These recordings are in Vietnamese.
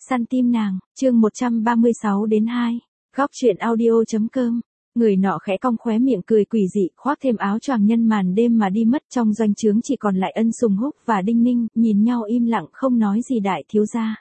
Săn tim nàng, chương 136 đến 2. Góc truyện audio.com. Người nọ khẽ cong khóe miệng cười quỷ dị, khoác thêm áo choàng nhân màn đêm mà đi mất. Trong doanh trướng chỉ còn lại Ân Sùng Húc và Đinh Ninh, nhìn nhau im lặng không nói gì. Đại thiếu gia.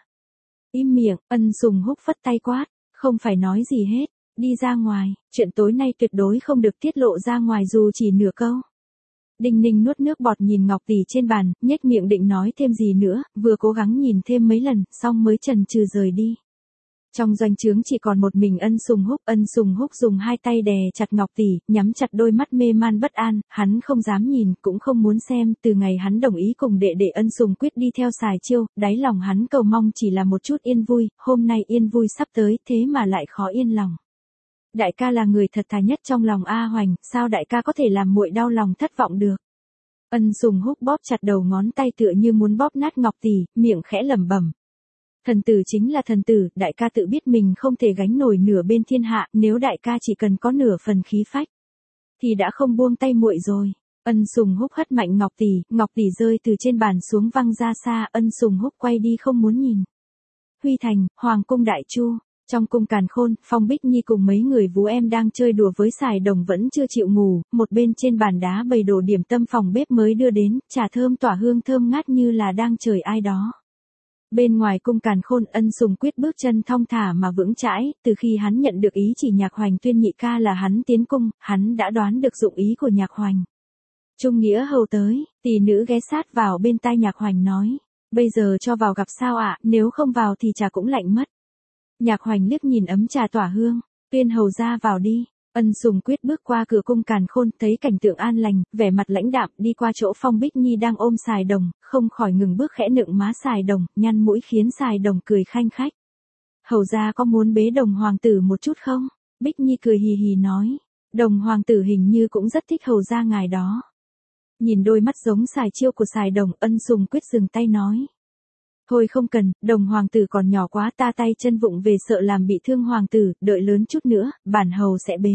Im miệng, Ân Sùng Húc phất tay quát, không phải nói gì hết, đi ra ngoài, chuyện tối nay tuyệt đối không được tiết lộ ra ngoài dù chỉ nửa câu. Đinh Ninh nuốt nước bọt nhìn ngọc tỷ trên bàn, nhếch miệng định nói thêm gì nữa, vừa cố gắng nhìn thêm mấy lần, xong mới chần chừ rời đi. Trong doanh trướng chỉ còn một mình Ân Sùng Húc dùng hai tay đè chặt ngọc tỷ, nhắm chặt đôi mắt mê man bất an, hắn không dám nhìn, cũng không muốn xem. Từ ngày hắn đồng ý cùng đệ đệ Ân Sùng Quyết đi theo Sài Chiêu, đáy lòng hắn cầu mong chỉ là một chút yên vui, hôm nay yên vui sắp tới, thế mà lại khó yên lòng. Đại ca là người thật thà nhất trong lòng A Hoành, sao đại ca có thể làm muội đau lòng thất vọng được? Ân Sùng Húc bóp chặt đầu ngón tay tựa như muốn bóp nát ngọc tỷ, miệng khẽ lẩm bẩm. Thần tử chính là thần tử, đại ca tự biết mình không thể gánh nổi nửa bên thiên hạ, nếu đại ca chỉ cần có nửa phần khí phách, thì đã không buông tay muội rồi. Ân Sùng Húc hất mạnh ngọc tỷ rơi từ trên bàn xuống văng ra xa, Ân Sùng Húc quay đi không muốn nhìn. Huy Thành, Hoàng cung Đại Chu. Trong cung Càn Khôn, Phong Bích Nhi cùng mấy người vú em đang chơi đùa với Sài Đồng vẫn chưa chịu ngủ, một bên trên bàn đá bày đồ điểm tâm phòng bếp mới đưa đến, trà thơm tỏa hương thơm ngát như là đang chờ ai đó. Bên ngoài cung Càn Khôn, Ân Sùng Quyết bước chân thong thả mà vững chãi, từ khi hắn nhận được ý chỉ Nhạc Hoành tuyên nhị ca là hắn tiến cung, hắn đã đoán được dụng ý của Nhạc Hoành. Trung Nghĩa hầu tới, tỷ nữ ghé sát vào bên tai Nhạc Hoành nói, bây giờ cho vào gặp sao ạ, nếu không vào thì trà cũng lạnh mất. Nhạc Hoành liếc nhìn ấm trà tỏa hương, tuyên hầu ra vào đi. Ân Sùng Quyết bước qua cửa cung Càn Khôn, thấy cảnh tượng an lành, vẻ mặt lãnh đạm, đi qua chỗ Phong Bích Nhi đang ôm Sài Đồng, không khỏi ngừng bước khẽ nựng má Sài Đồng, nhăn mũi khiến Sài Đồng cười khanh khách. Hầu ra có muốn bế Đồng hoàng tử một chút không? Bích Nhi cười hì hì nói, Đồng hoàng tử hình như cũng rất thích hầu ra ngài đó. Nhìn đôi mắt giống Sài Chiêu của Sài Đồng, Ân Sùng Quyết dừng tay nói. Thôi không cần, Đồng hoàng tử còn nhỏ quá, ta tay chân vụng về sợ làm bị thương hoàng tử, đợi lớn chút nữa, bản hầu sẽ bế.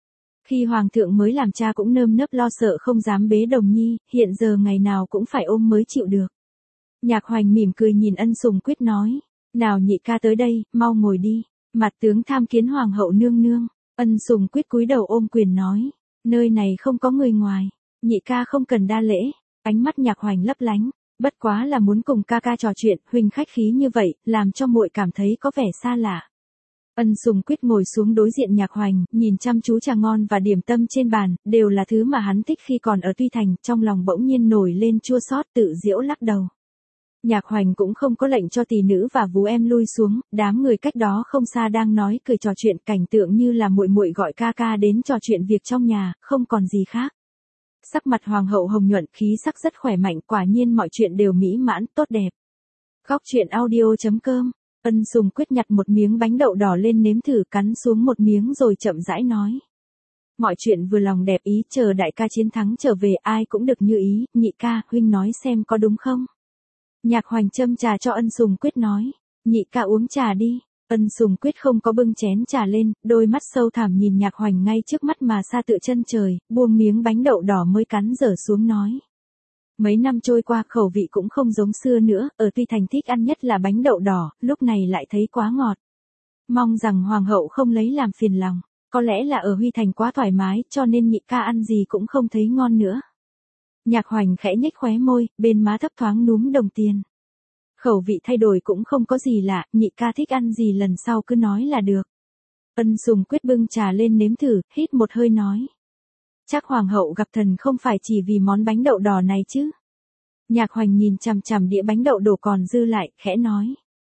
Khi hoàng thượng mới làm cha cũng nơm nớp lo sợ không dám bế Đồng nhi, hiện giờ ngày nào cũng phải ôm mới chịu được. Nhạc Hoành mỉm cười nhìn Ân Sùng Quyết nói, nào nhị ca tới đây, mau ngồi đi, mặt tướng tham kiến hoàng hậu nương nương. Ân Sùng Quyết cúi đầu ôm quyền nói, nơi này không có người ngoài, nhị ca không cần đa lễ. Ánh mắt Nhạc Hoành lấp lánh. Bất quá là muốn cùng ca ca trò chuyện, huynh khách khí như vậy, làm cho muội cảm thấy có vẻ xa lạ. Ân Sùng Quyết ngồi xuống đối diện Nhạc Hoành, nhìn chăm chú trà ngon và điểm tâm trên bàn, đều là thứ mà hắn thích khi còn ở Tuy Thành, trong lòng bỗng nhiên nổi lên chua xót, tự giễu lắc đầu. Nhạc Hoành cũng không có lệnh cho tỷ nữ và vú em lui xuống, đám người cách đó không xa đang nói cười trò chuyện, cảnh tượng như là muội muội gọi ca ca đến trò chuyện việc trong nhà, không còn gì khác. Sắc mặt hoàng hậu hồng nhuận, khí sắc rất khỏe mạnh, quả nhiên mọi chuyện đều mỹ mãn, tốt đẹp. Góc truyện audio.com. Ân Sùng Quyết nhặt một miếng bánh đậu đỏ lên nếm thử, cắn xuống một miếng rồi chậm rãi nói. Mọi chuyện vừa lòng đẹp ý, chờ đại ca chiến thắng trở về ai cũng được như ý, nhị ca, huynh nói xem có đúng không? Nhạc Hoành châm trà cho Ân Sùng Quyết nói, nhị ca uống trà đi. Ân Sùng Quyết không có bưng chén trà lên, đôi mắt sâu thẳm nhìn Nhạc Hoành ngay trước mắt mà xa tựa chân trời, buông miếng bánh đậu đỏ mới cắn dở xuống nói. Mấy năm trôi qua khẩu vị cũng không giống xưa nữa, ở Tuy Thành thích ăn nhất là bánh đậu đỏ, lúc này lại thấy quá ngọt. Mong rằng hoàng hậu không lấy làm phiền lòng, có lẽ là ở Huy Thành quá thoải mái, cho nên nhị ca ăn gì cũng không thấy ngon nữa. Nhạc Hoành khẽ nhếch khóe môi, bên má thấp thoáng núm đồng tiền. Khẩu vị thay đổi cũng không có gì lạ, nhị ca thích ăn gì lần sau cứ nói là được. Ân Sùng Quyết bưng trà lên nếm thử, hít một hơi nói. Chắc hoàng hậu gặp thần không phải chỉ vì món bánh đậu đỏ này chứ. Nhạc Hoành nhìn chằm chằm đĩa bánh đậu đổ còn dư lại, khẽ nói.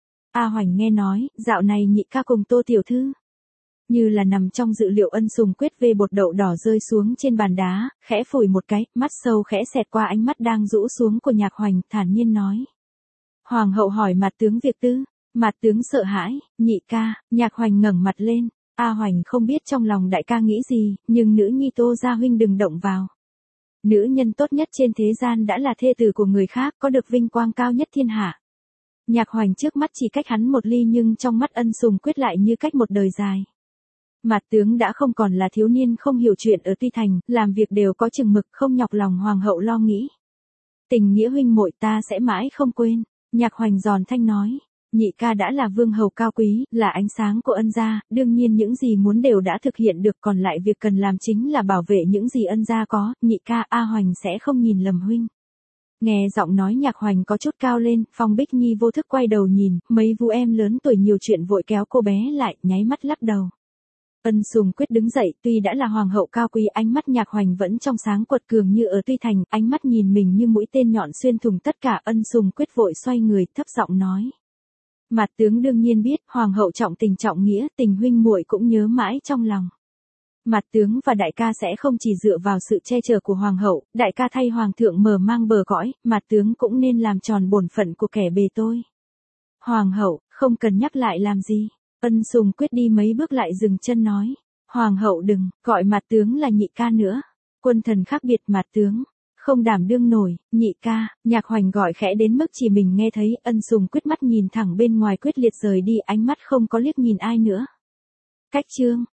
A Hoành nghe nói, dạo này nhị ca cùng Tô tiểu thư. Như là nằm trong dự liệu, Ân Sùng Quyết vê bột đậu đỏ rơi xuống trên bàn đá, khẽ phủi một cái, mắt sâu khẽ xẹt qua ánh mắt đang rũ xuống của Nhạc Hoành, thản nhiên nói. Hoàng hậu hỏi mặt tướng việc tư, mặt tướng sợ hãi, nhị ca. Nhạc Hoành ngẩng mặt lên, A Hoành không biết trong lòng đại ca nghĩ gì, nhưng nữ nhi Tô gia huynh đừng động vào. Nữ nhân tốt nhất trên thế gian đã là thê tử của người khác, có được vinh quang cao nhất thiên hạ. Nhạc Hoành trước mắt chỉ cách hắn một ly nhưng trong mắt Ân Sùng Quyết lại như cách một đời dài. Mặt tướng đã không còn là thiếu niên không hiểu chuyện ở Tuy Thành, làm việc đều có chừng mực, không nhọc lòng hoàng hậu lo nghĩ. Tình nghĩa huynh muội ta sẽ mãi không quên. Nhạc Hoành giòn thanh nói. nhị ca đã là vương hầu cao quý, là ánh sáng của ân gia, đương nhiên những gì muốn đều đã thực hiện được, còn lại việc cần làm chính là bảo vệ những gì ân gia có, nhị ca A Hoành sẽ không nhìn lầm huynh. Nghe giọng nói Nhạc Hoành có chút cao lên, Phong Bích Nhi vô thức quay đầu nhìn, mấy vũ em lớn tuổi nhiều chuyện vội kéo cô bé lại, nháy mắt lắc đầu. Ân Sùng Quyết đứng dậy, tuy đã là hoàng hậu cao quý, ánh mắt Nhạc Hoành vẫn trong sáng quật cường như ở Tuy Thành, ánh mắt nhìn mình như mũi tên nhọn xuyên thủng tất cả. Ân Sùng Quyết vội xoay người, thấp giọng nói. Mạt tướng đương nhiên biết, hoàng hậu trọng tình trọng nghĩa, tình huynh muội cũng nhớ mãi trong lòng. Mạt tướng và đại ca sẽ không chỉ dựa vào sự che chở của hoàng hậu, đại ca thay hoàng thượng mở mang bờ cõi, mạt tướng cũng nên làm tròn bổn phận của kẻ bề tôi. Hoàng hậu, không cần nhắc lại làm gì. Ân Sùng Quyết đi mấy bước lại dừng chân nói. Hoàng hậu đừng, gọi mạt tướng là nhị ca nữa. Quân thần khác biệt mạt tướng. Không đảm đương nổi, nhị ca, Nhạc Hoành gọi khẽ đến mức chỉ mình nghe thấy. Ân Sùng Quyết mắt nhìn thẳng bên ngoài quyết liệt rời đi, ánh mắt không có liếc nhìn ai nữa. Cách chương